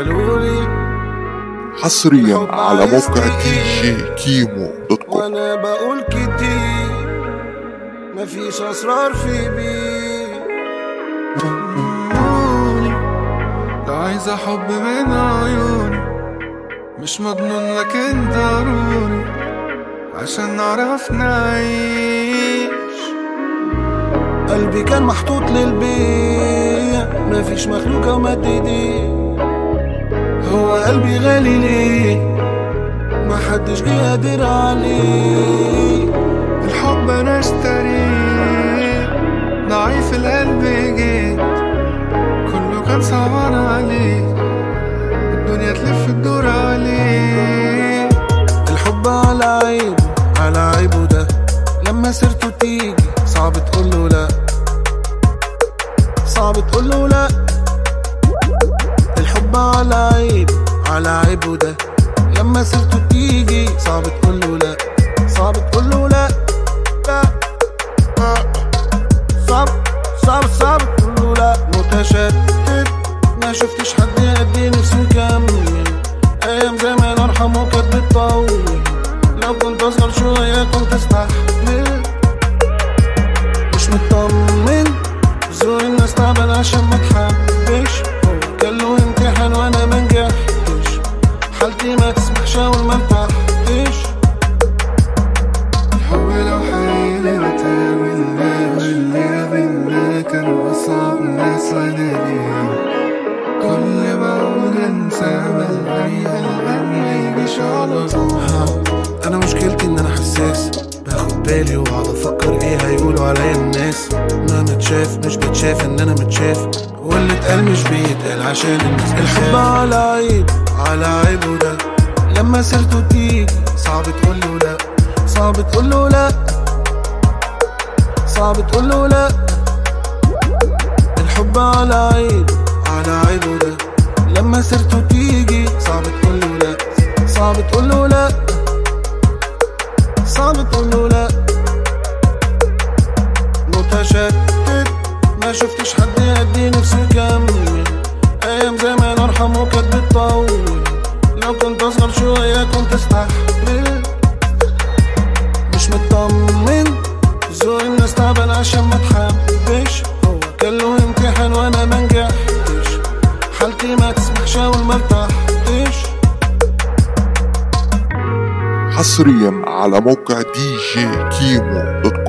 قالولي حصريا على موقع djkimo.com. وانا بقول كتير مفيش اسرار في بيه. لو عايزة حب من عيوني مش مضمون لكن ضروري عشان نعرف نعيش. قلبي كان محطوط للبيع، مفيش مخلوقة ومد ايديه. هو قلبي غالي ليه محدش جه قادر عليه. الحب انا اشتريه، ضعيف القلب جيت كله كان صعبان عليه، الدنيا تلف الدور عليه. الحب على عيبه على عيبه ده، لما سيرته تيجي صعب تقوله لا، صعب تقوله لا. الحب على عيبه على عيبه ده، لما سيرته تيجي صعب تقوله لا، صعب تقوله لا. لا صعب صعب صعب تقوله لا. متشتت ما شفتش حد قدي نفسه يكمل، ايام زمان ارحمه كانت بتطول. لو كنت اصغر شويه كنت استحمل. مش مطمن ذوق الناس تعبان عشان ما تحبش. هو كان له امتحان وانا منجحتش، حالتي ما تسمحش اول ما ارتحتش. الحب لو حقيقي وتقابلنا واللي قابلنا كانوا أصعب ناس عنادي. كل ما أقول أنسى بلاقي القلب ميجيش على طول. انا مشكلتي ان انا حساس، باخد بالي واقعد افكر ايه هيقولوا عليا الناس. ما متشاف مش بتشاف ان انا متشاف، واللي اتقال مش بيتقال عشان الناس. الحب على عيب على عيبه ده، لما سيرته تيجي صعب تقوله لا، صعب تقوله لا، صعب تقوله لا. الحب على عيب على عيبه ده، لما سيرته تيجي صعب تقوله لا، صعب تقوله لا، صعب تقوله لا. متشتت ما شفتش حد قدي نفسه يكمل، ايام زمان ارحمه كانت بتطول. لو كنت اصغر شويه كنت استحمل. مش مطمن ذوق الناس تعبان عشان ما تحبش. هو كان له امتحان وانا منجحتش، حالتي ما تسمحش اول ما ارتحتش. حصريا على موقع djkimo.com.